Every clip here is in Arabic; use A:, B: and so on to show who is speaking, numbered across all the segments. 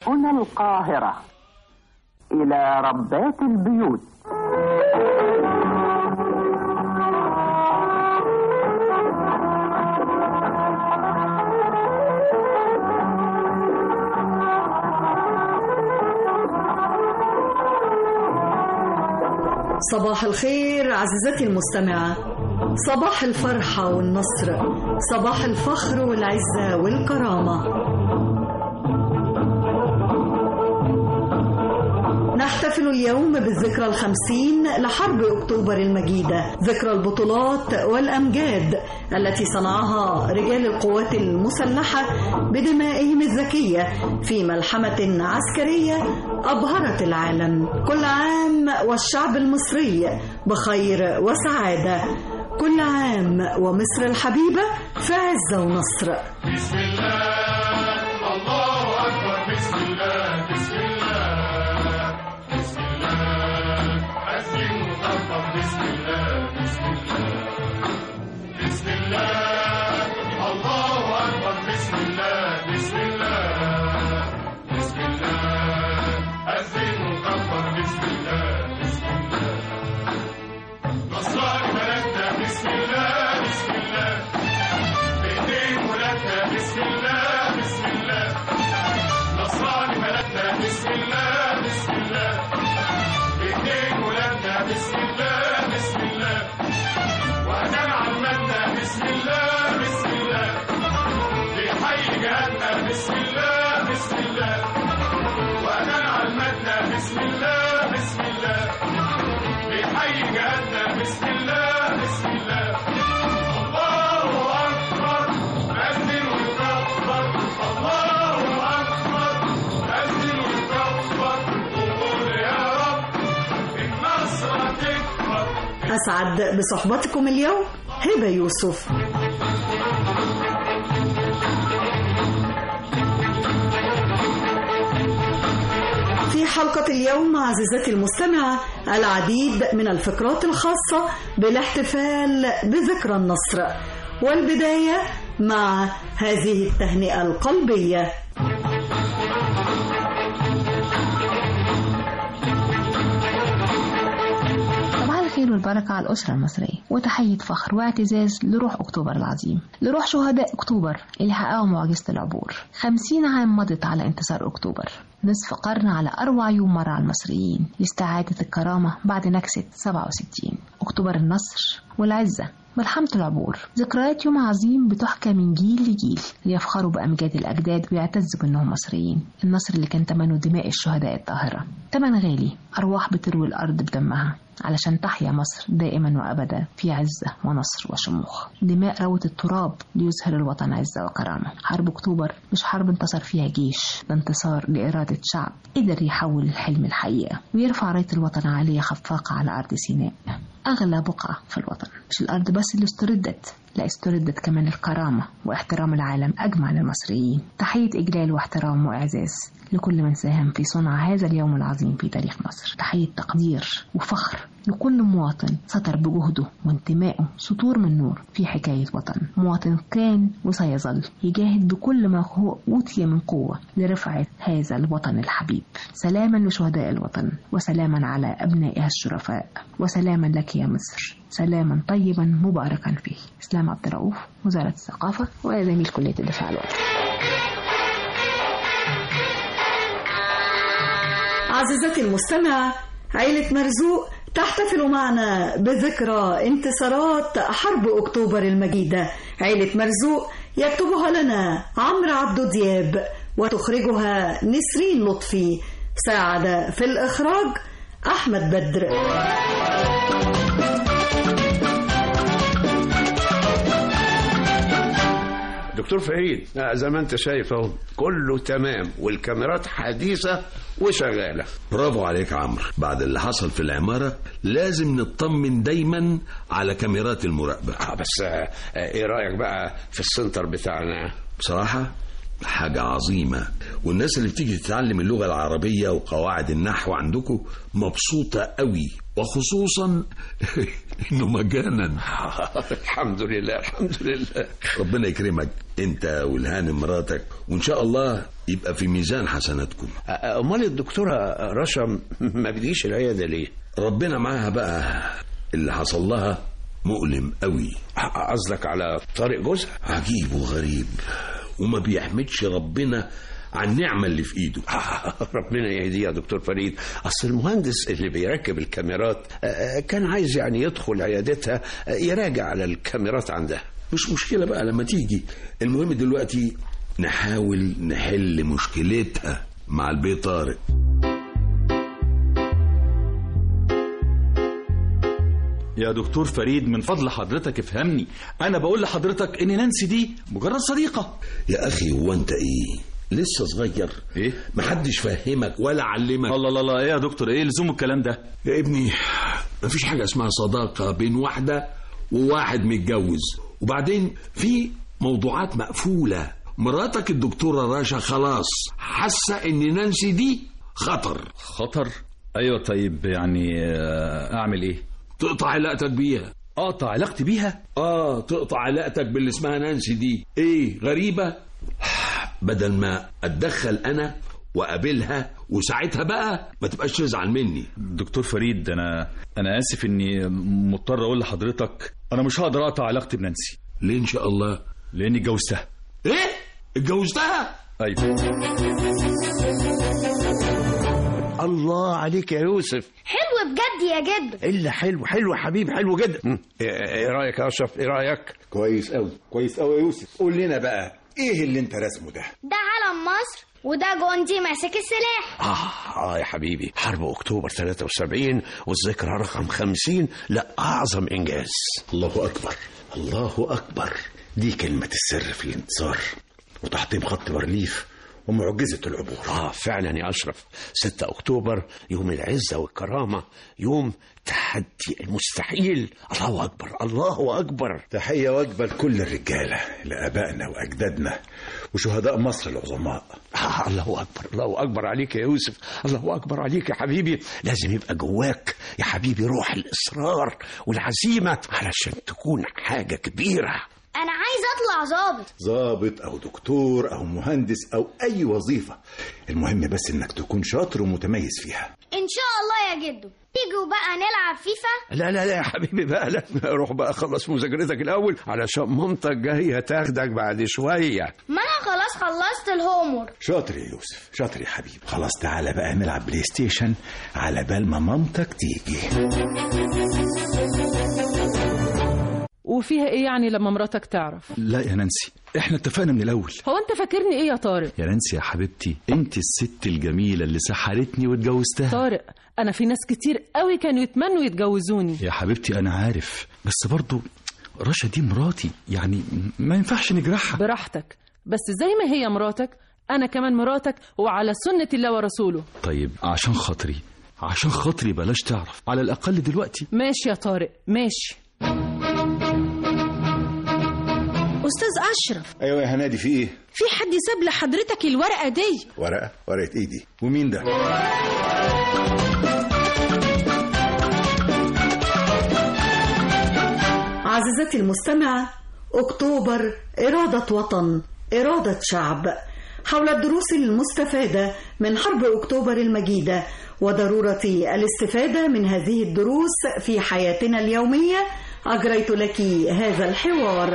A: هنا القاهرة. إلى ربات البيوت.
B: صباح الخير عزيزتي المستمعة، صباح الفرحة والنصر، صباح الفخر والعزة والكرامة. نحتفل اليوم بالذكرى 50 لحرب أكتوبر المجيدة، ذكرى البطولات والأمجاد التي صنعها رجال القوات المسلحة بدمائهم الزكية في ملحمة عسكرية أبهرت العالم. كل عام والشعب المصري بخير وسعادة، كل عام ومصر الحبيبة في عزة ونصر.
C: بسم الله، الله أكبر، بسم الله، بسم الله، بسم الله، أسلم وطبق، بسم الله، بسم الله، بسم الله، الله أكبر، بسم الله، بسم الله، بسم الله، أسلم وطبق، بسم الله، بسم الله، نصراني بلدنا، بسم الله، بسم الله، بإيدين ولادنا، بسم الله، بسم الله، نصراني بلدنا، بسم الله، بسم الله، بإيدين ولادنا، بسم الله، بسم الله، وأذان عمتنا، بسم الله، بسم الله، بحي جهاتنا، بسم الله، بسم الله، وأذان عمتنا، بسم الله، بسم الله، بحي جهاتنا، بسم الله، بسم الله، الله أكبر، أذن ويكبر، الله أكبر، أذن ويكبر، قول يا رب النصر تكبر.
B: أسعد بصحبتكم اليوم هبة يوسف. في حلقة اليوم عزيزتي المستمعة العديد من الفقرات الخاصة بالاحتفال بذكرى النصر، والبداية مع هذه التهنئة القلبية.
D: الخير والبركة على الأسرة المصرية، وتحية فخر واعتزاز لروح أكتوبر العظيم، لروح شهداء أكتوبر اللي حققوا معجزة العبور. 50 عام مضت على انتصار أكتوبر، نصف قرن على أروع يوم مر على المصريين لاستعادة الكرامة بعد نكسة 67. أكتوبر النصر والعزة، ملحمة العبور، ذكريات يوم عظيم بتحكى من جيل لجيل ليفخروا بأمجاد الأجداد ويعتزوا بأنهم مصريين. النصر اللي كان ثمنه دماء الشهداء الطاهرة، ثمن غالي، أرواح بتروي الأرض بدمها علشان تحيا مصر دائما وأبدا في عزة ونصر وشموخ. دماء روت التراب ليظهر الوطن عزة وكرامة. حرب أكتوبر مش حرب انتصر فيها جيش، ده انتصار لإرادة شعب قدر يحول الحلم الحقيقة ويرفع راية الوطن عالية خفاقة على أرض سيناء، أغلى بقعة في الوطن. مش الأرض بس اللي استردت، لا استردت كمان الكرامة واحترام العالم أجمع للمصريين. تحية إجلال واحترام وإعزاز لكل من ساهم في صنع هذا اليوم العظيم في تاريخ مصر. تحية تقدير وفخر لكل مواطن سطر بجهده وانتمائه سطور من نور في حكاية وطن. مواطن كان وسيظل يجاهد بكل ما هو أوتي من قوة لرفعة هذا الوطن الحبيب. سلاما لشهداء الوطن، وسلاما على أبنائها الشرفاء، وسلاما لك يا مصر، سلاما طيبا مباركا فيه. إسلام عبد الرؤوف، وزارة الثقافة، وزميل كلية الدفاع الوطني.
B: عزيزتي المستمعة، عائلة مرزوق تحتفل معنا بذكرى انتصارات حرب أكتوبر المجيدة. عائلة مرزوق يكتبها لنا عمرو عبد دياب، وتخرجها نسرين لطفي. ساعد في الإخراج أحمد بدر.
E: دكتور فريد، زي ما انت شايف اهو كله تمام، والكاميرات حديثة وشغالة.
F: برافو عليك عمرو. بعد اللي حصل في العمارة لازم نطمن دايما على كاميرات المراقبة.
E: بس ايه رأيك بقى في السنتر بتاعنا؟
F: بصراحة حاجة عظيمة، والناس اللي بتيجي تتعلم اللغة العربية وقواعد النحو عندكم مبسوطة قوي وخصوصا انه مجانا.
E: الحمد لله الحمد لله.
F: ربنا يكرمك انت والهانم مراتك، وان شاء الله يبقى في ميزان حسناتكم.
E: امال الدكتورة رشا ما بديش العيادة ليه؟
F: ربنا معاها بقى، اللي حصل لها مؤلم قوي.
E: قصدك على طارق جوزها؟
F: عجيب وغريب، وما بيحمدش ربنا عن النعمة اللي في ايده.
E: ربنا يهديه يا دكتور فريد. اصل المهندس اللي بيركب الكاميرات كان عايز يعني يدخل عيادتها يراجع على الكاميرات عندها.
F: مش مشكلة بقى لما تيجي، المهم دلوقتي نحاول نحل مشكلتها مع البيه طارق.
G: يا دكتور فريد من فضل حضرتك افهمني، انا بقول لحضرتك ان نانسي دي مجرد صديقة.
F: يا اخي هو انت ايه لسه صغير؟
G: ايه
F: محدش فهمك ولا علمك؟
G: الله الله، ايه يا دكتور، ايه لزوم الكلام ده؟
F: يا ابني مفيش حاجة اسمها صداقة بين واحدة وواحد متجوز. وبعدين في موضوعات مقفولة. مراتك الدكتورة رشا خلاص حاسة ان نانسي دي خطر.
G: خطر؟ ايوه. طيب يعني اعمل ايه؟
F: تقطع علاقتك بيها.
G: اقطع علاقتي بيها؟
F: تقطع علاقتك باللي اسمها نانسي دي. ايه غريبة؟ بدل ما اتدخل انا وقابلها وساعتها بقى ما تبقاش تزعل مني.
G: دكتور فريد انا اسف اني مضطر اقول لحضرتك انا مش هقدر اقطع علاقتي بنانسي.
F: ليه ان شاء الله؟
G: لاني اتجوزتها.
F: ايه اتجوزتها؟
G: ايوه.
E: الله عليك يا يوسف،
H: حلو بجد يا جد.
E: الا حلو حلو يا حبيبي، حلو جدا. ايه رايك يا اشرف؟ ايه رايك؟
I: كويس قوي كويس قوي يا يوسف. قول لنا بقى ايه اللي انت رسمه ده؟
H: ده علم مصر وده جندي ماسك السلاح.
E: يا حبيبي، حرب اكتوبر 73 والذكرى رقم 50 لا اعظم انجاز.
I: الله اكبر الله اكبر، دي كلمة السر في الانتصار وتحطيم خط بارليف ومعجزة العبور.
E: فعلا يا أشرف، 6 أكتوبر يوم العزة والكرامة، يوم تحدي المستحيل. الله أكبر الله أكبر.
I: تحية واجبة لكل الرجالة، لآبائنا وأجدادنا وشهداء مصر العظماء.
E: الله أكبر الله أكبر عليك يا يوسف، الله أكبر عليك يا حبيبي. لازم يبقى جواك يا حبيبي روح الإصرار والعزيمة علشان تكون حاجة كبيرة.
H: أنا عايز أطلع
I: ضابط أو دكتور أو مهندس أو أي وظيفة، المهم بس إنك تكون شاطر ومتميز فيها
H: إن شاء الله يا جدو. تيجوا بقى نلعب فيفا؟
E: لا لا لا يا حبيبي بقى، لا روح بقى خلص مذاكرتك الأول علشان مامتك جاية تاخدك بعد شوية.
H: ما أنا خلاص خلصت الهومور.
I: شاطر يا يوسف شاطر يا حبيبي. خلاص تعالى بقى نلعب بلاي ستيشن على بال ما مامتك تيجي.
J: وفيها ايه يعني لما مراتك تعرف؟
G: لا يا نانسي، احنا اتفقنا من الاول.
J: هو انت فاكرني ايه يا طارق؟
G: يا نانسي يا حبيبتي، انت الست الجميلة اللي سحرتني واتجوزتها.
J: طارق، انا في ناس كتير قوي كانوا يتمنوا يتجوزوني.
G: يا حبيبتي انا عارف، بس برضو رشا دي مراتي، يعني ما ينفعش نجرحها.
J: براحتك، بس زي ما هي مراتك انا كمان مراتك، وعلى سنة الله ورسوله.
G: طيب عشان خاطري بلاش تعرف على الاقل دلوقتي.
J: ماشي يا طارق ماشي.
K: أستاذ أشرف.
I: أيوة يا هنادي، في إيه؟
K: في حد ساب لحضرتك الورقة دي.
I: ورقة إيه دي؟ ومين ده؟
B: عزيزتي المستمعة، أكتوبر إرادة وطن، إرادة شعب، حول الدروس المستفادة من حرب أكتوبر المجيدة وضرورة الاستفادة من هذه الدروس في حياتنا اليومية، أجريت لك هذا الحوار.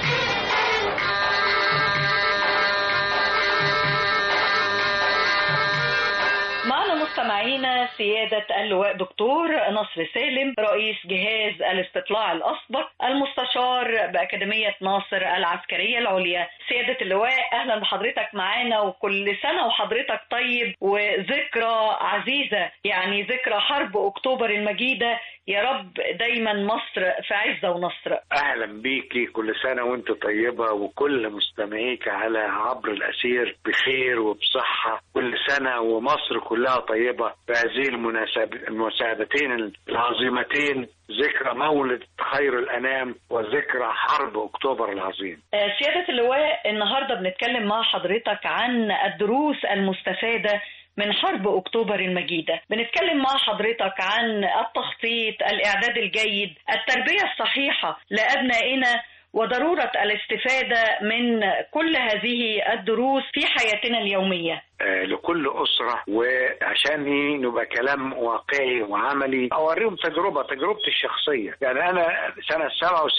L: معنا مستمعينا سيادة اللواء دكتور نصر سالم، رئيس جهاز الاستطلاع الأسبق، المستشار بأكاديمية ناصر العسكرية العليا. سيادة اللواء أهلا بحضرتك معانا، وكل سنة وحضرتك طيب، وذكرى عزيزة، يعني ذكرى حرب أكتوبر المجيدة. يا رب دايما مصر في عزة ونصر.
M: أهلا بيكي، كل سنة وانت طيبة، وكل مستمعيك على عبر الأثير بخير وبصحة كل سنة، ومصر كلها طيبة بهذه المناسبتين العظيمتين، ذكرى مولد خير الأنام وذكرى حرب أكتوبر العظيم.
L: سيادة اللواء، النهاردة بنتكلم مع حضرتك عن الدروس المستفادة من حرب أكتوبر المجيدة. بنتكلم مع حضرتك عن التخطيط، الإعداد الجيد، التربية الصحيحة لأبنائنا، وضرورة الاستفادة من كل هذه الدروس في حياتنا اليومية
M: لكل أسرة. وعشان نبقى كلام واقعي وعملي أوريهم تجربتي الشخصية. يعني أنا سنة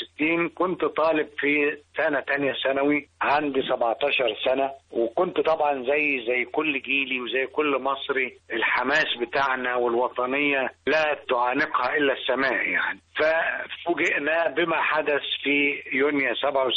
M: 67 كنت طالب في سنة تانية ثانوي، عندي 17 سنة، وكنت طبعا زي كل جيلي وزي كل مصري الحماس بتاعنا والوطنية لا تعانقها إلا السماء يعني. ففوجئنا بما حدث في يونيو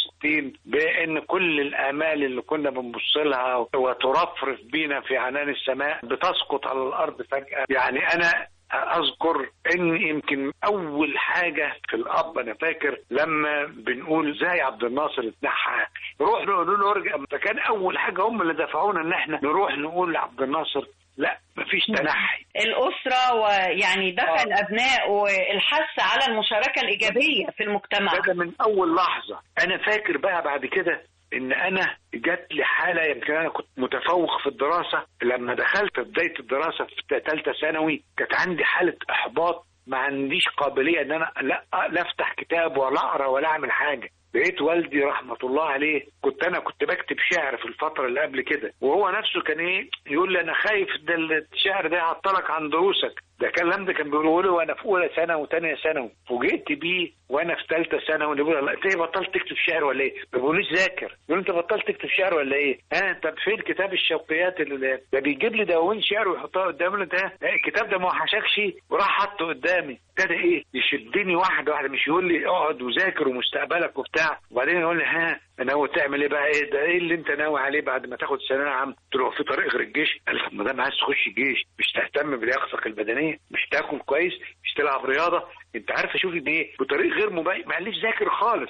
M: 67 بأن كل الآمال اللي كنا بنبص لها وترفرف بينا في عنان السماء بتسقط على الأرض فجأة. يعني أنا أذكر إن يمكن أول حاجة في الأب، أنا فاكر لما بنقول زي عبد الناصر اتنحى نروح نقول له ارجع، فكان أول حاجة هم اللي دفعونا إن إحنا نروح نقول لعبد الناصر لا مفيش تنحي.
L: الأسرة ويعني دفع الأبناء والحث على المشاركة الإيجابية في المجتمع
M: ده من أول لحظة. أنا فاكر بقى بعد كده ان انا جات لي حاله، يمكن انا كنت متفوق في الدراسه، لما دخلت في بدايه الدراسه في ثالثه ثانوي كانت عندي حاله احباط، ما عنديش قابليه ان انا لا افتح كتاب ولا اقرا ولا اعمل حاجه. لقيت والدي رحمه الله عليه، كنت بكتب شعر في الفتره اللي قبل كده، وهو نفسه كان يقول لي انا خايف ده الشعر ده يعطلك عن دروسك. ده الكلام ده كان بيقوله لي وانا في اولى ثانوي وثانيه ثانوي. فوجئت بيه وانا في ثالثه ثانوي بيقول لي انت بطلت تكتب شعر ولا ايه؟ ما بيقوليش ذاكر، يقول انت بطلت تكتب شعر ولا ايه؟ طب فين كتاب الشوقيات اللي ده بيجيب لي دواوين شعر ويحطها قدامي؟ ده الكتاب ده ما وحشكش؟ وراح حطه قدامي. ابتدى يشدني واحده واحده، مش يقول لي اقعد وذاكر ومستقبلك وبتاع، وبعدين يقول لي ناوي تعمل ايه بقى؟ ده ايه اللي انت ناوي عليه بعد ما تاخد ثانويه عامه؟ قلت له في طريق غير الجيش؟ قال لي ما دام عايز تخش الجيش مش تهتم بلياقتك البدنيه، مش تاكل كويس، مش تلعب رياضه، انت عارف اشوف بطريق غير مبين، ما قاليش ذاكر خالص.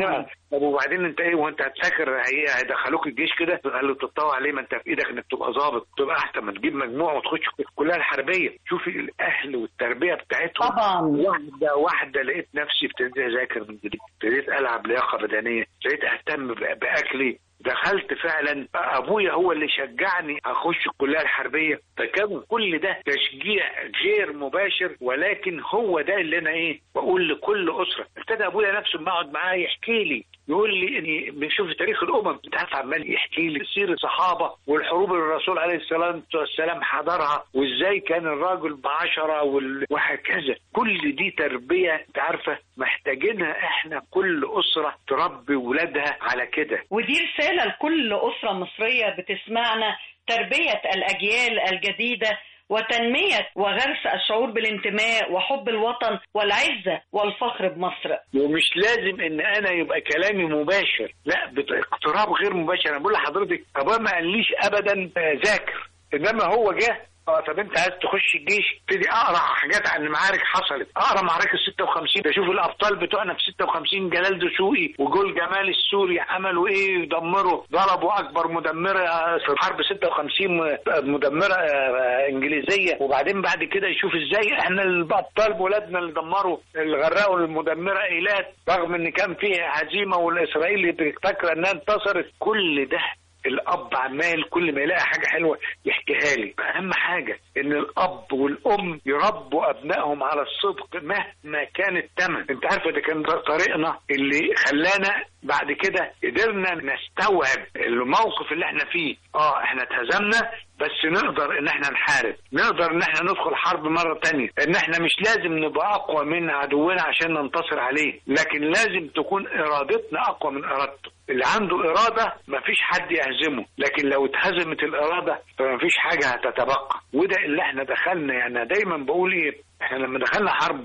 M: طب وبعدين انت وانت هتذاكر هيدخلوك الجيش كده؟ قال له تتطوع عليه، ما انت في ايدك انك تبقى ضابط، تبقى احسن ما تجيب مجموع وتخش الكليه الحربيه. شوفي الاهل والتربيه بتاعتهم
L: طبعا.
M: واحده لقيت نفسي ابتديت اذاكر من جديد، ابتديت العب لياقه بدنيه، ابتديت اهتم باكلي. دخلت فعلا، ابويا هو اللي شجعني اخش الكليه الحربيه، فكان كل ده تشجيع غير مباشر، ولكن هو ده اللي انا بقول لكل اسره. ابتدى ابويا نفسه ما اقعد معاه يحكي لي، يقول لي اني بنشوف تاريخ الامم، انت عارف عمال يحكي لي سيره الصحابه والحروب اللي الرسول عليه الصلاه والسلام حضرها، وازاي كان الراجل ب10 وهكذا. كل دي تربيه انت عارفه محتاجينها احنا، كل اسره تربي ولادها على كده.
L: ودي رساله لكل أسرة مصرية بتسمعنا، تربية الأجيال الجديدة وتنمية وغرس الشعور بالانتماء وحب الوطن والعزة والفخر بمصر.
M: ومش لازم ان انا يبقى كلامي مباشر، لا اقتراب غير مباشر. انا بقول لحضرتك ابويا ما قاليش ابدا ذاكر، انما هو جه طب انت عايز تخش الجيش، ابتدي اقرا حاجات عن معارك حصلت، اقرا معركه 56، بشوف الابطال بتوعنا في 56، جلال دسوقي وجول جمال السوري عملوا ايه، يدمروا، ضربوا اكبر مدمره في حرب 56 مدمره انجليزيه. وبعدين بعد كده يشوف ازاي احنا الابطال بولادنا اللي دمروا الغراء والمدمره ايلات، رغم ان كان فيه هزيمه والاسرائيلي بتفكر انها انتصرت. كل ده الاب عمال كل ما يلاقي حاجه حلوه يحكيها لي. اهم حاجه ان الاب والام يربوا ابنائهم على الصدق مهما كان الثمن. انت عارفه ده كان طريقنا اللي خلانا بعد كده قدرنا نستوعب الموقف اللي احنا فيه. احنا اتهزمنا بس نقدر ان احنا نحارب، نقدر ان احنا ندخل حرب مرة تانية، ان احنا مش لازم نبقى اقوى من عدونا عشان ننتصر عليه، لكن لازم تكون ارادتنا اقوى من ارادته. اللي عنده ارادة مفيش حد يهزمه، لكن لو اتهزمت الارادة فمفيش حاجة هتتبقى. وده اللي احنا دخلنا. يعني دايما بقول احنا لما دخلنا حرب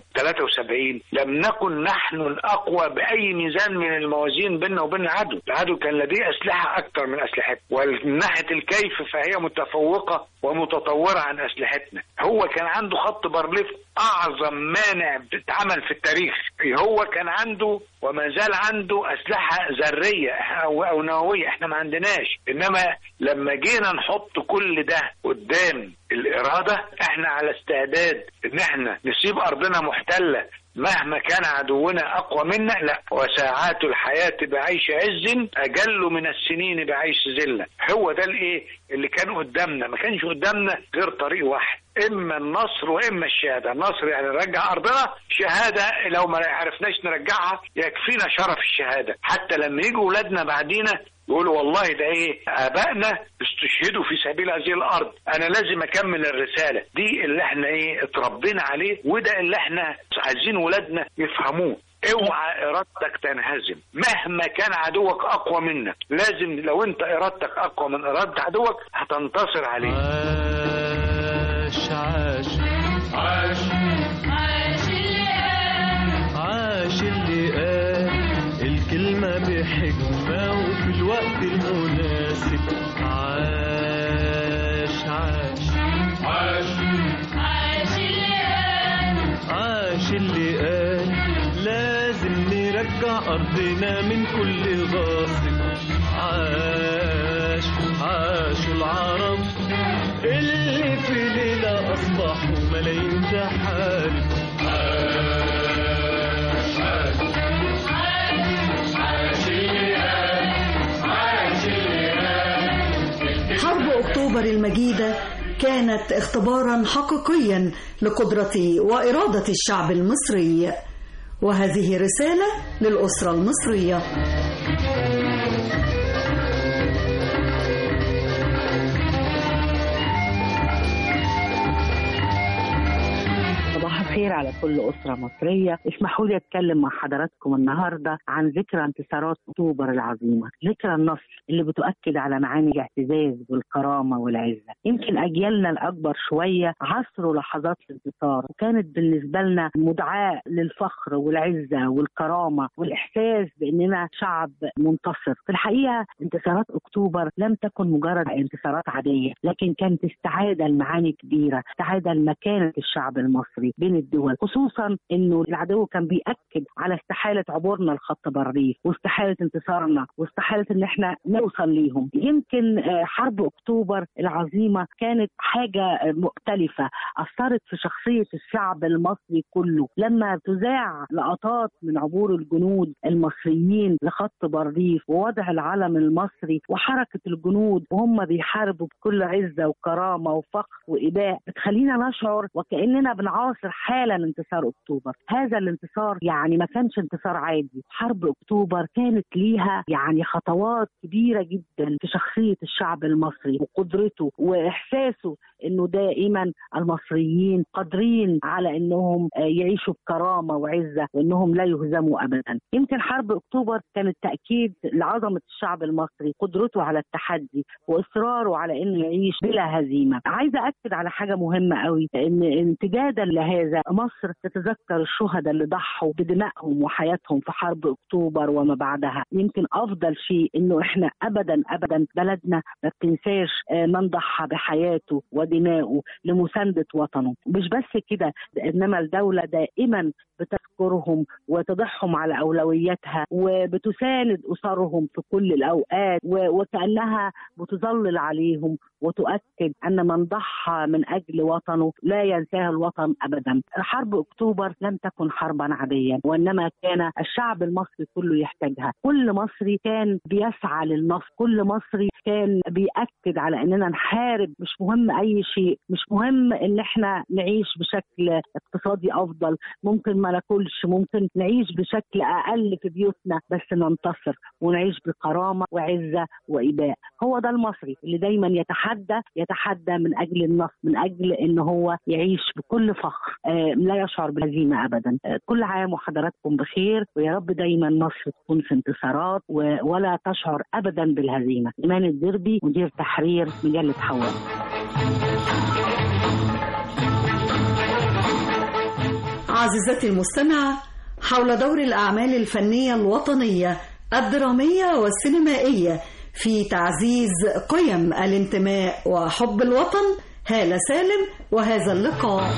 M: 73 لم نكن نحن الاقوى باي ميزان من الموازين بيننا وبين العدو. العدو كان لديه اسلحه اكثر من اسلحتنا، ومن ناحيه الكيف فهي متفوقه ومتطوره عن اسلحتنا. هو كان عنده خط بارليف اعظم مانع اتعمل في التاريخ، هو كان عنده وما زال عنده اسلحه ذريه او نوويه، احنا ما عندناش. انما لما جينا نحط كل ده قدام الاراده، احنا على استعداد ان احنا نسيب ارضنا محتله مهما كان عدونا أقوى منا، لا، وساعات الحياة بعيش عز أجل من السنين بعيش ذلة. هو ده اللي كان قدامنا، ما كانش قدامنا غير طريق واحد، إما النصر وإما الشهادة. النصر يعني نرجع أرضنا، شهادة لو ما عرفناش نرجعها يكفينا شرف الشهادة، حتى لما يجوا ولادنا بعدينا يقولوا والله ده آبائنا استشهدوا في سبيل هذه الأرض، أنا لازم أكمل الرسالة دي اللي احنا اتربينا عليه، وده اللي احنا عايزين ولادنا يفهموه. اوعى ارادتك تنهزم مهما كان عدوك اقوى منك، لازم لو انت ارادتك اقوى من ارادة عدوك هتنتصر عليه.
C: عاش عاش عاش عاش اللي قال، عاش اللي قال الكلمة بحكمة وفي الوقت المناسب. عاش عاش عاش عاش اللي قال، عاش اللي قال لازم نرجع أرضنا من كل غاصب. عاش عاش العرب اللي في ليلة أصبحوا ملايين تحارب. عاش عاش عاش اللي قال، عاش اللي قال.
B: حرب أكتوبر المجيدة كانت اختبارا حقيقيا لقدرة وإرادة الشعب المصري، وهذه رسالة للأسرة المصرية.
N: صباح الخير على كل أسرة مصرية. اسمحوا لي أتكلم مع حضراتكم النهاردة عن ذكرى انتصارات أكتوبر العظيمة، ذكرى النصر اللي بتؤكد على معاني الاعتزاز والكرامة والعزة. يمكن أجيالنا الأكبر شوية عصروا لحظات الانتصار، وكانت بالنسبة لنا مدعاة للفخر والعزة والكرامة والإحساس بأننا شعب منتصر. في الحقيقة انتصارات أكتوبر لم تكن مجرد انتصارات عادية، لكن كانت استعادة لمعاني كبيرة، استعادة لمكانة الشعب المصري بين الدول، خصوصا انه العدو كان بيأكد على استحالة عبورنا لخط بارليف واستحالة انتصارنا واستحالة ان احنا نوصل ليهم. يمكن حرب اكتوبر العظيمة كانت حاجة مختلفة، اثرت في شخصية الشعب المصري كله. لما تذاع لقطات من عبور الجنود المصريين لخط بارليف ووضع العلم المصري وحركة الجنود وهم بيحاربوا بكل عزة وكرامة وفخر وإباء، بتخلينا نشعر وكأننا بنعاصر حالا انتصار أكتوبر. هذا الانتصار يعني ما كانش انتصار عادي. حرب أكتوبر كانت ليها يعني خطوات كبيرة جدا في شخصية الشعب المصري وقدرته وإحساسه إنه دائما المصريين قادرين على إنهم يعيشوا بكرامة وعزة وإنهم لا يهزموا أبدا. يمكن حرب أكتوبر كانت تأكيد لعظمة الشعب المصري، قدرته على التحدي وإصراره على إنه يعيش بلا هزيمة. عايزة أكد على حاجة مهمة قوي، إن امتدادا لهذا مصر تتذكر الشهداء اللي ضحوا بدمائهم وحياتهم في حرب أكتوبر وما بعدها. يمكن أفضل شيء إنه إحنا أبدا بلدنا ما بتنساش من ضحى بحياته ودمائه لمساندة وطنه. مش بس كده، إنما الدولة دائما بتذكرهم وتضعهم على أولوياتها وبتساند أسرهم في كل الأوقات، وكأنها بتظلل عليهم وتؤكد أن من ضحى من أجل وطنه لا ينساه الوطن أبدا. حرب أكتوبر لم تكن حربا عادية، وإنما كان الشعب المصري كله يحتاجها. كل مصري كان بيسعى للنصر، كل مصري كان بيأكد على أننا نحارب، مش مهم أي شيء، مش مهم إن احنا نعيش بشكل اقتصادي أفضل، ممكن ما ناكلش، ممكن نعيش بشكل أقل في بيوتنا، بس ننتصر ونعيش بكرامة وعزة وإباء. هو ده المصري اللي دايما يتحدى من أجل النصر، من أجل إن هو يعيش بكل فخر، لا يشعر بالهزيمة أبدا. كل عام وحضراتكم بخير، ويا رب دايما مصر تكون في انتصارات ولا تشعر أبدا بالهزيمة. إيمان الدربي، مدير تحرير مجلة حواء.
B: عزيزتي المستمعة، حول دور الأعمال الفنية الوطنية الدرامية والسينمائية في تعزيز قيم الانتماء وحب الوطن، هالة سالم وهذا اللقاء.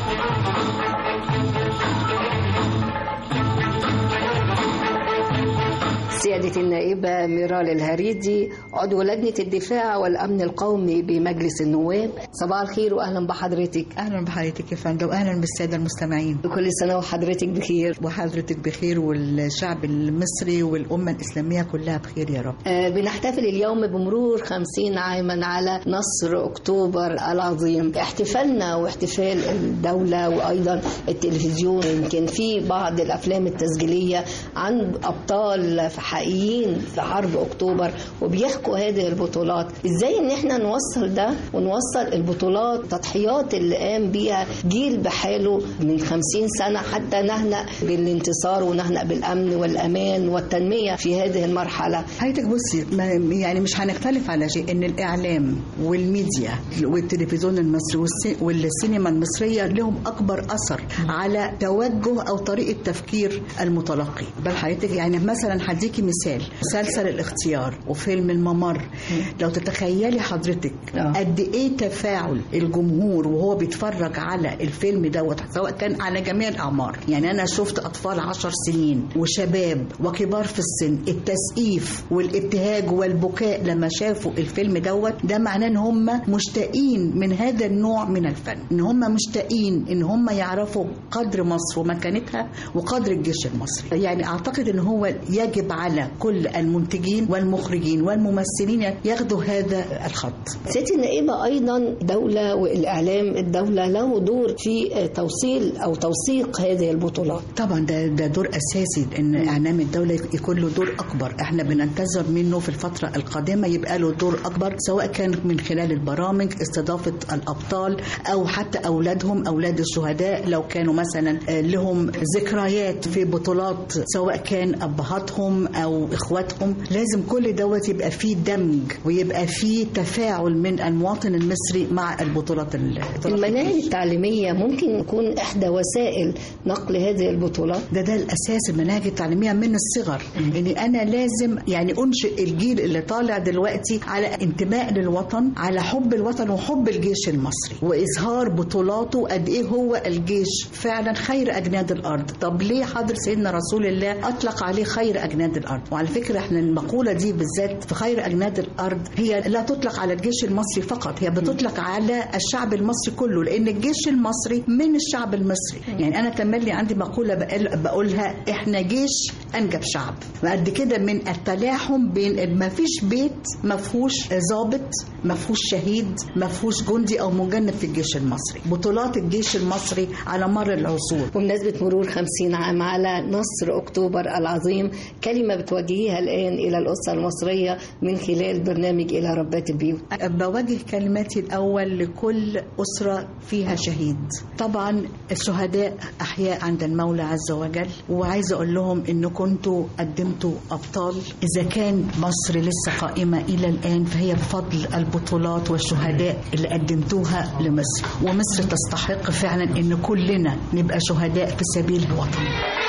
O: سيادة النائبة ميرال الهريدي عضو لجنة الدفاع والأمن القومي بمجلس النواب، صباح الخير وأهلا بحضرتك.
P: أهلا بحضرتك يا فندم وأهلا بالسادة المستمعين.
O: كل سنة وحضرتك بخير.
P: وحضرتك بخير والشعب المصري والأمة الإسلامية كلها بخير يا رب.
O: بنحتفل اليوم بمرور 50 عاما على نصر أكتوبر العظيم. احتفالنا واحتفال الدولة وأيضا التلفزيون، يمكن في بعض الأفلام التسجيلية عن أبطال حقيقيين في حرب أكتوبر وبيحكوا هذه البطولات. إزاي إن احنا نوصل ده ونوصل البطولات تضحيات اللي قام بيها جيل بحاله من 50 سنة حتى نهنأ بالانتصار ونهنأ بالأمن والأمان والتنمية في هذه المرحلة.
P: حضرتك بصي، يعني مش هنختلف على شيء إن الإعلام والميديا والتلفزيون المصري والسينما المصرية لهم أكبر أثر على توجه أو طريقة تفكير المتلقي. بل حضرتك يعني مثلا هديكي مثال، مسلسل الاختيار وفيلم الممر، لو تتخيلي حضرتك قد ايه تفاعل الجمهور وهو بيتفرج على الفيلم دوت، سواء كان على جميع الاعمار. يعني انا شفت اطفال 10 سنين وشباب وكبار في السن، التسقيف والابتهاج والبكاء لما شافوا الفيلم دوت. ده معناه ان هم مشتاقين من هذا النوع من الفن، ان هم مشتاقين ان هم يعرفوا قدر مصر ومكانتها وقدر الجيش المصري. يعني اعتقد ان هو يجب على كل المنتجين والمخرجين والممثلين ياخدوا هذا الخط.
O: سيادة النائبة، أيضا دولة والإعلام الدولة له دور في توصيل أو توثيق هذه البطولات.
P: طبعا ده دور أساسي، إن إعلام الدولة يكون له دور أكبر. إحنا بننتظر منه في الفترة القادمة يبقى له دور أكبر، سواء كان من خلال البرامج، استضافة الأبطال، أو حتى أولادهم، أولاد الشهداء لو كانوا مثلا لهم ذكريات في بطولات، سواء كان أبهاتهم أو إخواتهم. لازم كل دوت يبقى فيه دمج ويبقى فيه تفاعل من المواطن المصري مع البطولات.
O: المناهج التعليمية ممكن يكون إحدى وسائل نقل هذه البطولات.
P: ده الأساس، المناهج التعليمية من الصغر. يعني أنا لازم يعني أنشئ الجيل اللي طالع دلوقتي على انتماء للوطن، على حب الوطن وحب الجيش المصري، وإظهار بطولاته قد إيه هو الجيش فعلا خير أجناد الأرض. طب ليه حضر سيدنا رسول الله أطلق عليه خير أجناد الأرض؟ وعلى فكرة احنا المقولة دي بالذات في خير أجناد الأرض هي لا تطلق على الجيش المصري فقط، هي بتطلق على الشعب المصري كله، لأن الجيش المصري من الشعب المصري. يعني أنا تملي عندي مقولة بقولها، احنا جيش أنجب شعب. وقد كده من التلاحم بين ما فيش بيت ما فيهوش ضابط، ما فيهوش شهيد، ما فيهوش جندي أو مجند في الجيش المصري. بطولات الجيش المصري على مر العصور.
O: بمناسبة مرور 50 عام على نصر أكتوبر العظيم، كلمة بتوجهيها الآن إلى الأسرة المصرية من خلال برنامج إلى ربات البيوت.
P: بوجه كلماتي الأول لكل أسرة فيها شهيد. طبعا الشهداء أحياء عند المولى عز وجل، وعايزة أقول لهم إن كنتوا قدمتوا أبطال. إذا كان مصر لسه قائمة إلى الآن فهي بفضل البطولات والشهداء اللي قدمتوها لمصر، ومصر تستحق فعلا إن كلنا نبقى شهداء في سبيل الوطن.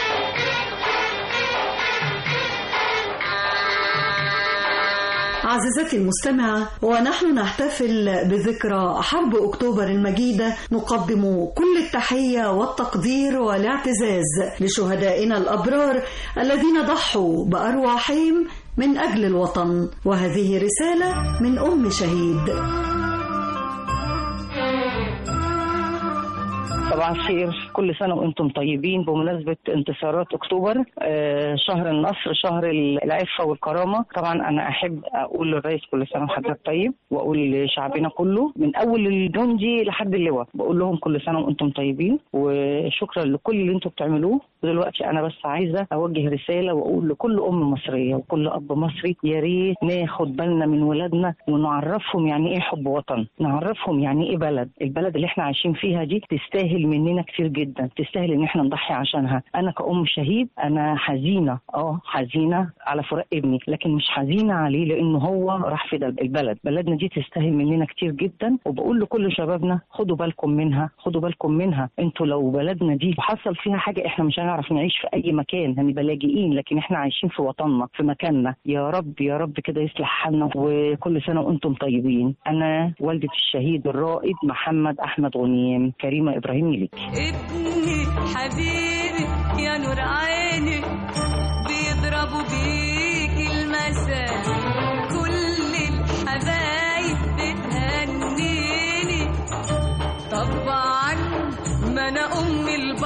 B: عزيزتي المستمعة، ونحن نحتفل بذكرى حرب أكتوبر المجيدة، نقدم كل التحية والتقدير والاعتزاز لشهدائنا الأبرار الذين ضحوا بأرواحهم من أجل الوطن. وهذه رسالة من أم شهيد.
N: صباح الخير، كل سنة وانتم طيبين بمناسبة انتصارات اكتوبر، شهر النصر، شهر العفة والكرامة. طبعا انا احب اقول للرئيس كل سنة وحضرتك طيب، واقول لشعبنا كله من اول الجندي لحد اللواء، بقول لهم كل سنة وانتم طيبين، وشكرا لكل اللي انتم بتعملوه. ودلوقتي انا بس عايزة اوجه رسالة واقول لكل ام مصرية وكل اب مصري، يا ريت ناخد بالنا من ولادنا ونعرفهم يعني ايه حب وطن، نعرفهم يعني ايه بلد. البلد اللي احنا عايشين فيها دي تستاهل مننا كتير جدا، تستاهل ان احنا نضحي عشانها. انا كأم شهيد انا حزينة، حزينة على فراق ابني، لكن مش حزينة عليه لانه هو راح في البلد. بلدنا دي تستاهل مننا كتير جدا، وبقول لكل شبابنا خدوا بالكم منها، خدوا بالكم منها. انتوا لو بلدنا دي حصل فيها حاجة احنا مش هنعرف نعيش في اي مكان، هنبقى لاجئين، لكن احنا عايشين في وطننا في مكاننا. يا رب يا رب كده يصلح حالنا، وكل سنة وانتم طيبين. انا والدة الشهيد الرائد محمد احمد غنيم. كريمة ابراهيم ليك.
Q: ابني حبيبي يا نور عيني، بيضربوا بيك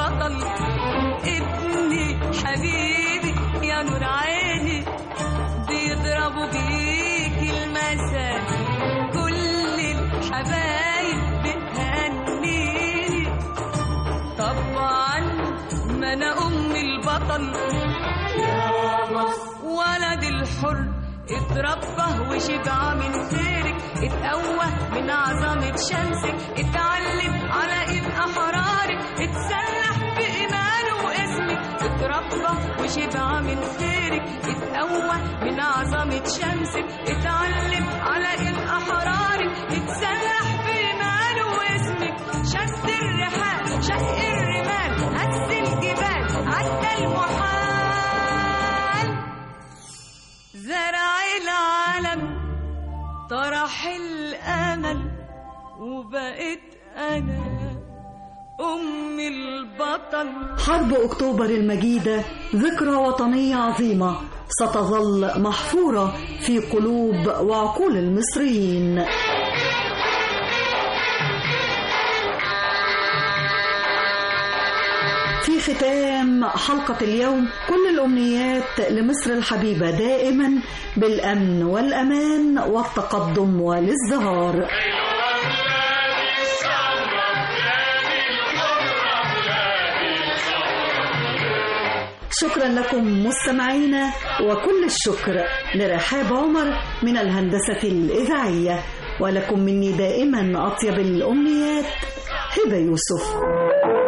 Q: البطل ابني حبيبي يا نور عيني بيضربوا بيك المثل كل الحبايب بتهنيني طبعا ما انا البطل يا مصر ولد الحر اتربى وشبع من خيرك اتقوى من عظمة شمسك اتعلم على ايد احرارك اتسلح بإيمانه واسمك اتربى وشبع من خيرك اتقوى من عظمة شمسك اتعلم على ايد احرارك اتسلح بإيمانه واسمك شد الرحال شق الرمال هز الجبال عدى المحال زرع العالم طرح الأمل وبقيت أنا أم البطل.
B: حرب أكتوبر المجيدة ذكرى وطنية عظيمة ستظل محفورة في قلوب وعقول المصريين. في ختام حلقة اليوم كل الأمنيات لمصر الحبيبة دائما بالأمن والأمان والتقدم والازدهار. شكرا لكم مستمعينا وكل الشكر لرحاب عمر من الهندسة الإذاعية ولكم مني دائما أطيب الأمنيات هبة يوسف.